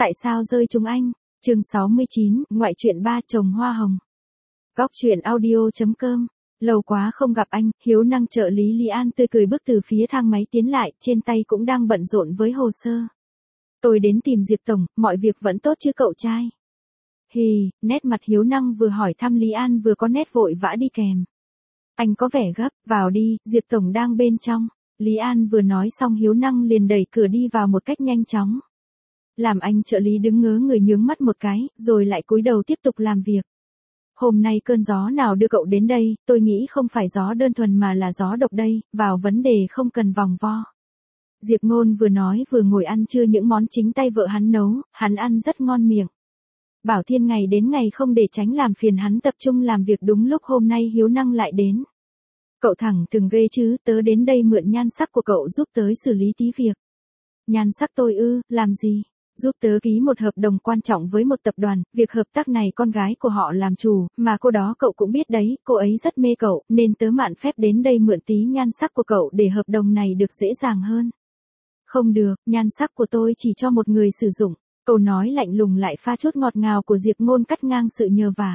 Tại sao rơi chúng anh? Chương 69, ngoại truyện 3 chồng hoa hồng. Góc truyện audio.com. Lâu quá không gặp anh, Hiếu Năng trợ lý Lý An tươi cười bước từ phía thang máy tiến lại, trên tay cũng đang bận rộn với hồ sơ. Tôi đến tìm Diệp Tổng, mọi việc vẫn tốt chứ cậu trai? Hì, nét mặt Hiếu Năng vừa hỏi thăm Lý An vừa có nét vội vã đi kèm. Anh có vẻ gấp, vào đi, Diệp Tổng đang bên trong. Lý An vừa nói xong Hiếu Năng liền đẩy cửa đi vào một cách nhanh chóng. Làm anh trợ lý đứng ngớ người nhướng mắt một cái, rồi lại cúi đầu tiếp tục làm việc. Hôm nay cơn gió nào đưa cậu đến đây, tôi nghĩ không phải gió đơn thuần mà là gió độc đây, vào vấn đề không cần vòng vo. Diệp Ngôn vừa nói vừa ngồi ăn trưa những món chính tay vợ hắn nấu, hắn ăn rất ngon miệng. Bảo Thiên ngày đến ngày không để tránh làm phiền hắn tập trung làm việc đúng lúc hôm nay Hiếu Năng lại đến. Cậu thẳng thừng ghê chứ, tớ đến đây mượn nhan sắc của cậu giúp tớ xử lý tí việc. Nhan sắc tôi ư, làm gì? Giúp tớ ký một hợp đồng quan trọng với một tập đoàn, việc hợp tác này con gái của họ làm chủ, mà cô đó cậu cũng biết đấy, cô ấy rất mê cậu, nên tớ mạn phép đến đây mượn tí nhan sắc của cậu để hợp đồng này được dễ dàng hơn. Không được, nhan sắc của tôi chỉ cho một người sử dụng. Câu nói lạnh lùng lại pha chút ngọt ngào của Diệp Ngôn cắt ngang sự nhờ vả.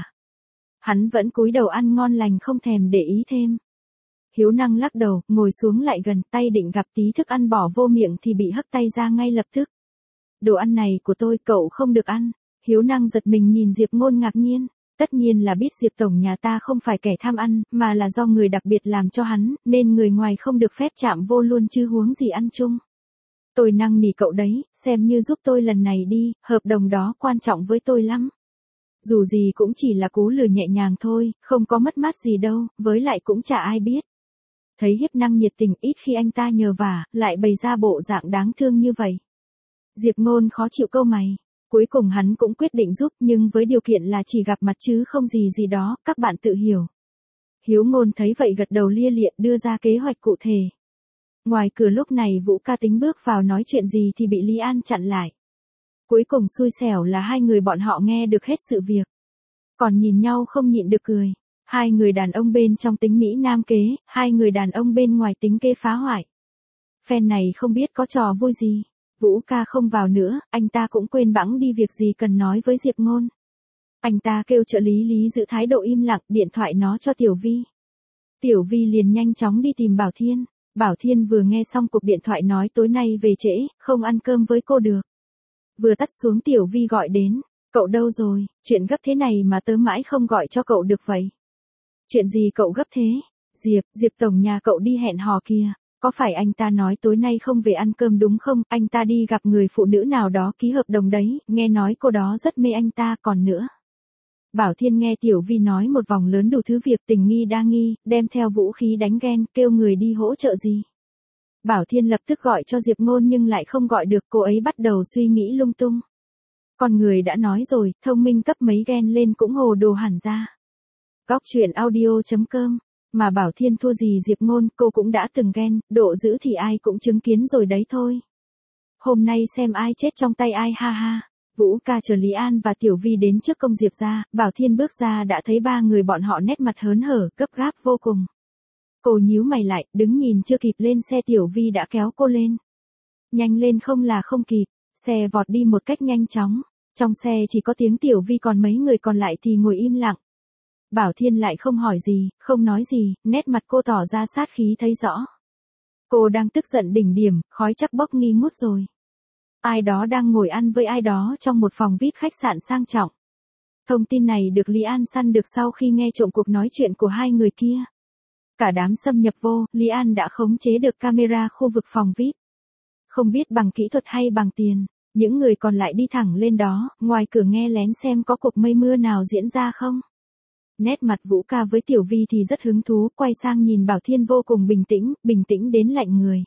Hắn vẫn cúi đầu ăn ngon lành không thèm để ý thêm. Hiếu Năng lắc đầu, ngồi xuống lại gần, tay định gặp tí thức ăn bỏ vô miệng thì bị hất tay ra ngay lập tức. Đồ ăn này của tôi, cậu không được ăn. Hiếu Năng giật mình nhìn Diệp Ngôn ngạc nhiên. Tất nhiên là biết Diệp Tổng nhà ta không phải kẻ tham ăn, mà là do người đặc biệt làm cho hắn, nên người ngoài không được phép chạm vô luôn chứ huống gì ăn chung. Tôi năn nỉ cậu đấy, xem như giúp tôi lần này đi, hợp đồng đó quan trọng với tôi lắm. Dù gì cũng chỉ là cú lừa nhẹ nhàng thôi, không có mất mát gì đâu, với lại cũng chả ai biết. Thấy Hiếp Năng nhiệt tình, ít khi anh ta nhờ vả, lại bày ra bộ dạng đáng thương như vậy. Diệp Ngôn khó chịu câu mày. Cuối cùng hắn cũng quyết định giúp, nhưng với điều kiện là chỉ gặp mặt chứ không gì gì đó, các bạn tự hiểu. Hiếu Ngôn thấy vậy gật đầu lia lịa đưa ra kế hoạch cụ thể. Ngoài cửa lúc này Vũ Ca tính bước vào nói chuyện gì thì bị Lý An chặn lại. Cuối cùng xui xẻo là hai người bọn họ nghe được hết sự việc. Còn nhìn nhau không nhịn được cười. Hai người đàn ông bên trong tính Mỹ Nam kế, hai người đàn ông bên ngoài tính kế phá hoại. Phen này không biết có trò vui gì. Vũ Ca không vào nữa, anh ta cũng quên bẵng đi việc gì cần nói với Diệp Ngôn. Anh ta kêu trợ lý Lý giữ thái độ im lặng, điện thoại nó cho Tiểu Vi. Tiểu Vi liền nhanh chóng đi tìm Bảo Thiên. Bảo Thiên vừa nghe xong cuộc điện thoại nói tối nay về trễ, không ăn cơm với cô được. Vừa tắt xuống Tiểu Vi gọi đến, cậu đâu rồi, chuyện gấp thế này mà tớ mãi không gọi cho cậu được vậy. Chuyện gì cậu gấp thế? Diệp Tổng nhà cậu đi hẹn hò kìa, có phải anh ta nói tối nay không về ăn cơm đúng không? Anh ta đi gặp người phụ nữ nào đó ký hợp đồng đấy, nghe nói cô đó rất mê anh ta còn nữa. Bảo Thiên nghe Tiểu Vi nói một vòng lớn đủ thứ việc tình nghi đa nghi, đem theo vũ khí đánh ghen, kêu người đi hỗ trợ gì. Bảo Thiên lập tức gọi cho Diệp Ngôn nhưng lại không gọi được, cô ấy bắt đầu suy nghĩ lung tung. Con người đã nói rồi, thông minh cấp mấy ghen lên cũng hồ đồ hẳn ra. Góc truyện audio.com, mà Bảo Thiên thua gì Diệp Ngôn, cô cũng đã từng ghen, độ dữ thì ai cũng chứng kiến rồi đấy thôi. Hôm nay xem ai chết trong tay ai ha ha. Vũ Ca chờ Lý An và Tiểu Vi đến trước công Diệp ra, Bảo Thiên bước ra đã thấy ba người bọn họ nét mặt hớn hở, gấp gáp vô cùng. Cô nhíu mày lại, đứng nhìn chưa kịp lên xe Tiểu Vi đã kéo cô lên. Nhanh lên không là không kịp, xe vọt đi một cách nhanh chóng. Trong xe chỉ có tiếng Tiểu Vi còn mấy người còn lại thì ngồi im lặng. Bảo Thiên lại không hỏi gì, không nói gì, nét mặt cô tỏ ra sát khí thấy rõ. Cô đang tức giận đỉnh điểm, khói chắc bốc nghi ngút rồi. Ai đó đang ngồi ăn với ai đó trong một phòng VIP khách sạn sang trọng. Thông tin này được Lý An săn được sau khi nghe trộm cuộc nói chuyện của hai người kia. Cả đám xâm nhập vô, Lý An đã khống chế được camera khu vực phòng VIP. Không biết bằng kỹ thuật hay bằng tiền, những người còn lại đi thẳng lên đó, ngoài cửa nghe lén xem có cuộc mây mưa nào diễn ra không. Nét mặt Vũ Ca với Tiểu Vi thì rất hứng thú, quay sang nhìn Bảo Thiên vô cùng bình tĩnh đến lạnh người.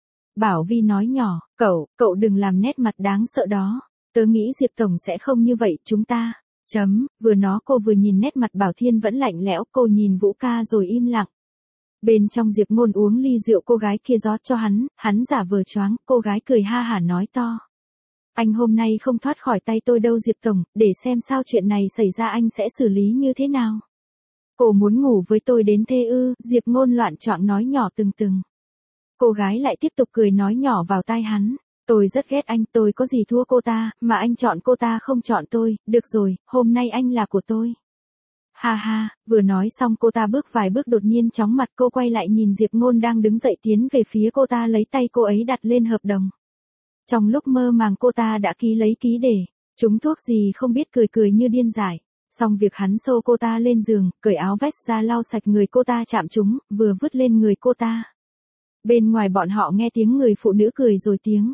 Bảo Vi nói nhỏ, cậu đừng làm nét mặt đáng sợ đó. Tớ nghĩ Diệp Tổng sẽ không như vậy, chúng ta. Vừa nói cô vừa nhìn nét mặt Bảo Thiên vẫn lạnh lẽo, cô nhìn Vũ Ca rồi im lặng. Bên trong Diệp Ngôn uống ly rượu cô gái kia rót cho hắn giả vờ choáng, cô gái cười ha hả nói to. Anh hôm nay không thoát khỏi tay tôi đâu Diệp Tổng, để xem sao chuyện này xảy ra anh sẽ xử lý như thế nào. Cô muốn ngủ với tôi đến thế ư? Diệp Ngôn loạn choạng nói nhỏ từng. Cô gái lại tiếp tục cười nói nhỏ vào tai hắn. Tôi rất ghét anh, tôi có gì thua cô ta, mà anh chọn cô ta không chọn tôi, được rồi, hôm nay anh là của tôi. Ha ha, vừa nói xong cô ta bước vài bước đột nhiên chóng mặt, cô quay lại nhìn Diệp Ngôn đang đứng dậy tiến về phía cô ta, lấy tay cô ấy đặt lên hợp đồng. Trong lúc mơ màng cô ta đã ký lấy ký để, trúng thuốc gì không biết, cười cười như điên dại. Xong việc hắn xô cô ta lên giường, cởi áo vest ra lau sạch người cô ta chạm trúng, vừa vứt lên người cô ta. Bên ngoài bọn họ nghe tiếng người phụ nữ cười rồi tiếng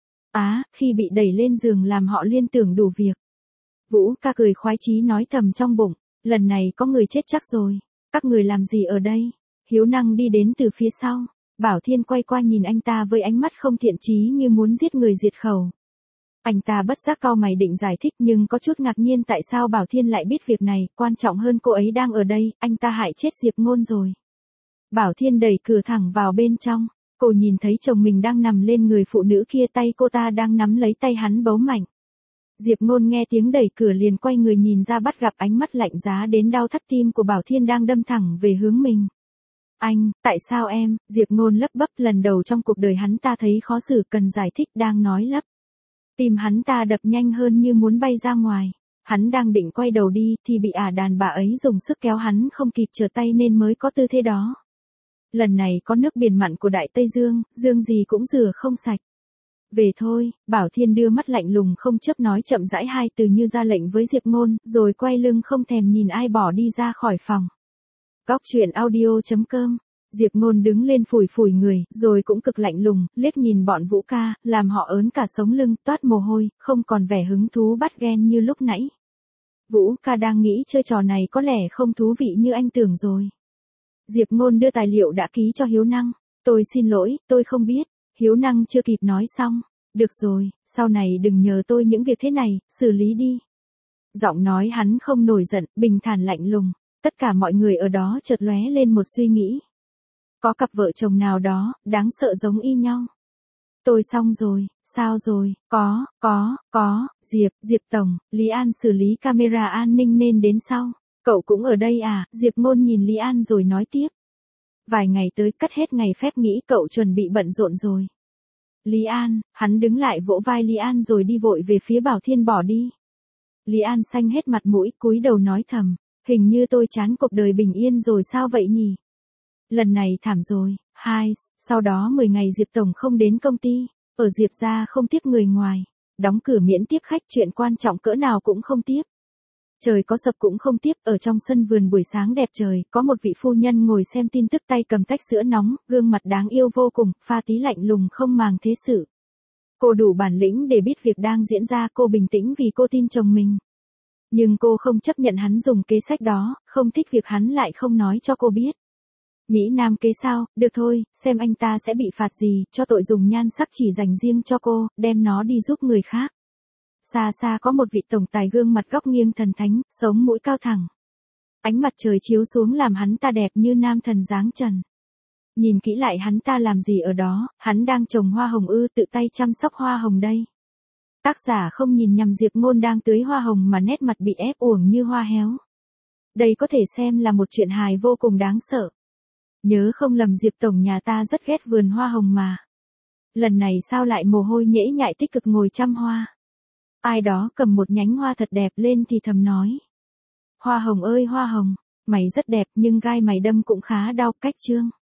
khi bị đẩy lên giường làm họ liên tưởng đủ việc. Vũ ca cười khoái chí nói thầm trong bụng, lần này có người chết chắc rồi, các người làm gì ở đây? Hiếu Năng đi đến từ phía sau, Bảo Thiên quay qua nhìn anh ta với ánh mắt không thiện chí như muốn giết người diệt khẩu. Anh ta bất giác cau mày định giải thích nhưng có chút ngạc nhiên tại sao Bảo Thiên lại biết việc này, quan trọng hơn cô ấy đang ở đây, anh ta hại chết Diệp Ngôn rồi. Bảo Thiên đẩy cửa thẳng vào bên trong, cô nhìn thấy chồng mình đang nằm lên người phụ nữ kia, tay cô ta đang nắm lấy tay hắn bấu mạnh. Diệp Ngôn nghe tiếng đẩy cửa liền quay người nhìn ra, bắt gặp ánh mắt lạnh giá đến đau thắt tim của Bảo Thiên đang đâm thẳng về hướng mình. Anh, tại sao em? Diệp Ngôn lắp bắp, lần đầu trong cuộc đời hắn ta thấy khó xử, cần giải thích, đang nói lắp. Tim hắn ta đập nhanh hơn như muốn bay ra ngoài. Hắn đang định quay đầu đi thì bị đàn bà ấy dùng sức kéo, hắn không kịp trở tay nên mới có tư thế đó. Lần này có nước biển mặn của Đại Tây Dương, dương gì cũng rửa không sạch. Về thôi, Bảo Thiên đưa mắt lạnh lùng không chớp nói chậm rãi hai từ như ra lệnh với Diệp Ngôn, rồi quay lưng không thèm nhìn ai bỏ đi ra khỏi phòng. Góc truyện audio.com. Diệp Ngôn đứng lên phủi phủi người, rồi cũng cực lạnh lùng, liếc nhìn bọn Vũ ca, làm họ ớn cả sống lưng, toát mồ hôi, không còn vẻ hứng thú bắt ghen như lúc nãy. Vũ ca đang nghĩ chơi trò này có lẽ không thú vị như anh tưởng rồi. Diệp Ngôn đưa tài liệu đã ký cho Hiếu Năng. Tôi xin lỗi, tôi không biết. Hiếu Năng chưa kịp nói xong. Được rồi, sau này đừng nhờ tôi những việc thế này, xử lý đi. Giọng nói hắn không nổi giận, bình thản lạnh lùng. Tất cả mọi người ở đó chợt lóe lên một suy nghĩ. Có cặp vợ chồng nào đó, đáng sợ giống y nhau. Tôi xong rồi, sao rồi, có, Diệp Tổng, Lý An xử lý camera an ninh nên đến sau. Cậu cũng ở đây à? Diệp Ngôn nhìn Lý An rồi nói tiếp. Vài ngày tới cắt hết ngày phép nghỉ, cậu chuẩn bị bận rộn rồi. Lý An, hắn đứng lại vỗ vai Lý An rồi đi vội về phía Bảo Thiên bỏ đi. Lý An xanh hết mặt mũi, cúi đầu nói thầm, hình như tôi chán cuộc đời bình yên rồi sao vậy nhỉ? Lần này thảm rồi. Sau đó 10 ngày Diệp Tổng không đến công ty, ở Diệp gia không tiếp người ngoài, đóng cửa miễn tiếp khách, chuyện quan trọng cỡ nào cũng không tiếp. Trời có sập cũng không tiếp. Ở trong sân vườn buổi sáng đẹp trời, có một vị phu nhân ngồi xem tin tức, tay cầm tách sữa nóng, gương mặt đáng yêu vô cùng, pha tí lạnh lùng không màng thế sự. Cô đủ bản lĩnh để biết việc đang diễn ra, cô bình tĩnh vì cô tin chồng mình. Nhưng cô không chấp nhận hắn dùng kế sách đó, không thích việc hắn lại không nói cho cô biết. Mỹ Nam kế sao, được thôi, xem anh ta sẽ bị phạt gì, cho tội dùng nhan sắc chỉ dành riêng cho cô, đem nó đi giúp người khác. Xa xa có một vị tổng tài gương mặt góc nghiêng thần thánh, sống mũi cao thẳng. Ánh mặt trời chiếu xuống làm hắn ta đẹp như nam thần dáng trần. Nhìn kỹ lại hắn ta làm gì ở đó, hắn đang trồng hoa hồng ư, tự tay chăm sóc hoa hồng đây. Tác giả không nhìn nhầm, Diệp Ngôn đang tưới hoa hồng mà nét mặt bị ép uổng như hoa héo. Đây có thể xem là một chuyện hài vô cùng đáng sợ. Nhớ không lầm Diệp Tổng nhà ta rất ghét vườn hoa hồng mà. Lần này sao lại mồ hôi nhễ nhại tích cực ngồi chăm hoa. Ai đó cầm một nhánh hoa thật đẹp lên thì thầm nói. Hoa hồng ơi hoa hồng, mày rất đẹp nhưng gai mày đâm cũng khá đau. Cách chương.